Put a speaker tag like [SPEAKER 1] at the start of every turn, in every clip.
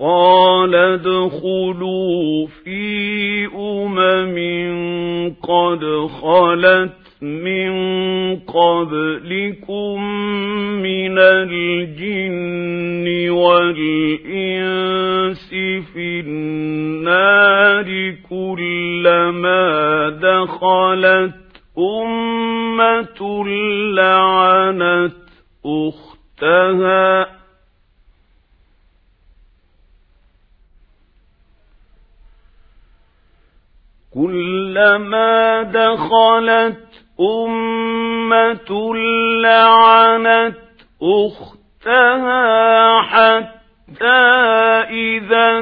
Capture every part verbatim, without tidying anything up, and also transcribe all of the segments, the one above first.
[SPEAKER 1] قال ادخلوا في أمم قد خلت من قبلكم من الجن والإنس في النار كلما دخلت أمة لعنت أختها كلما دخلت أمة لعنت أختها حتى إذا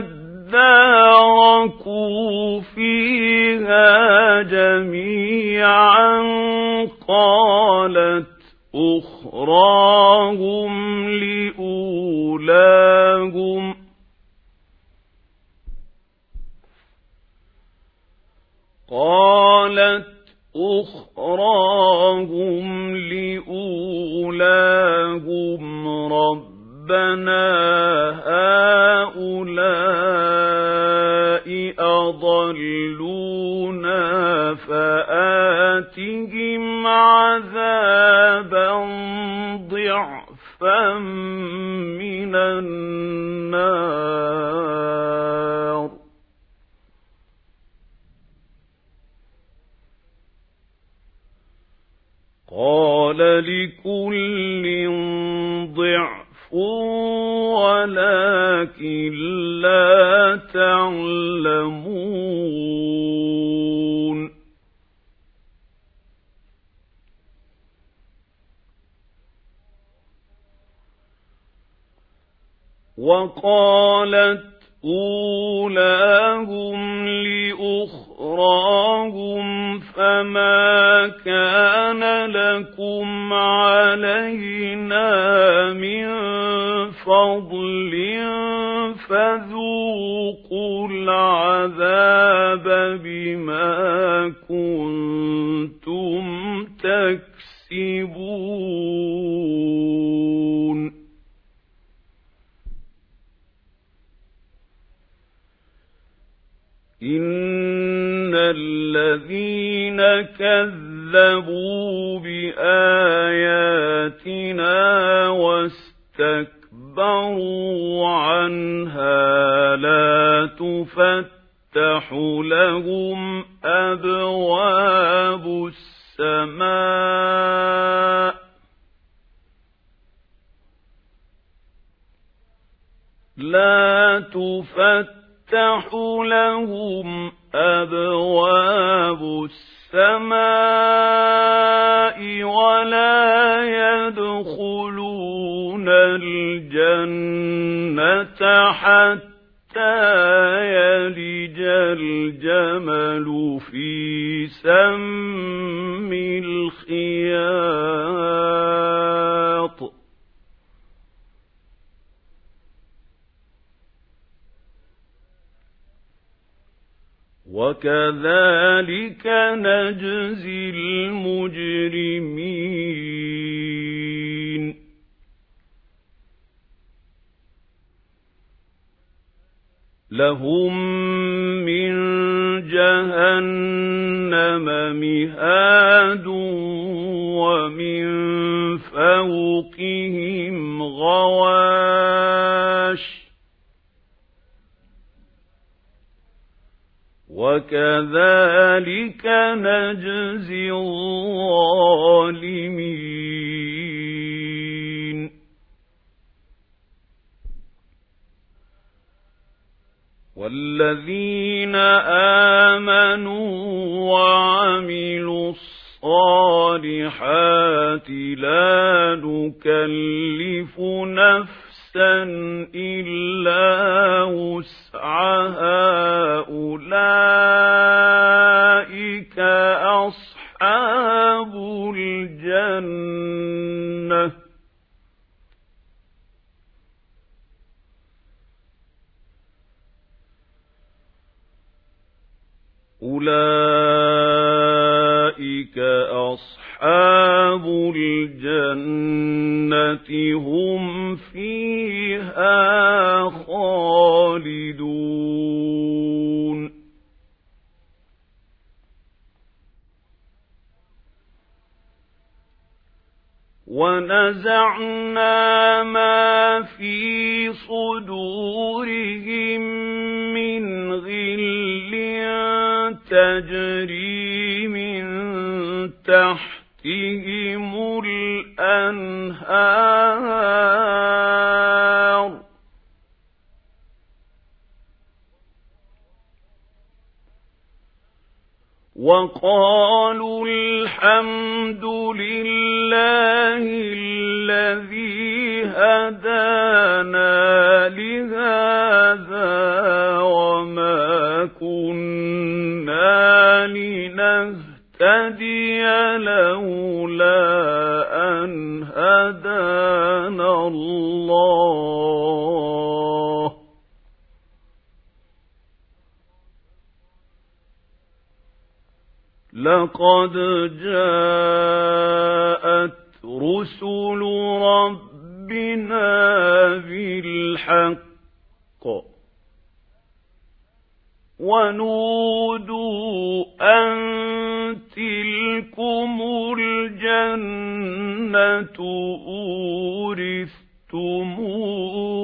[SPEAKER 1] اداركوا فيها جميعا قالت أخراهم لأولاهم قالت أخراهم لأولاهم ربنا هؤلاء أضلونا فآتهم عذابا ضعفا من النار قال لكل ضعف ولكن لا تعلمون وقالت أولاهم لأخراهم فما كان لكم علينا من فضل فذوقوا العذاب بما كنتم تكسبون إن الذين كذبوا بآياتنا واستكبروا عنها لا تفتح لهم أبواب السماء لا تفتح تفتح لهم أبواب السماء ولا يدخلون الجنة حتى يلج الجمل في سم الخياط وكذلك نجزي المجرمين لهم من جهنم مهاد ومن فوقهم غواش وكذلك نجزي الظالمين والذين آمنوا وعملوا الصالحات لا نكلف نفسا إلا وسعها أولئك أصحاب الجنة أولئك أصحاب الجنة هم فيها خالدون ونزعنا ما في صدورهم من غل تجري من تحتهم الأنهار وقالوا الحمد لله الذي هدانا لهذا وما كنا لنهتدي لولا أن هدانا الله لقد جاءت رسل ربنا بالحق ونودوا أن تلكم الجنة أورثتموها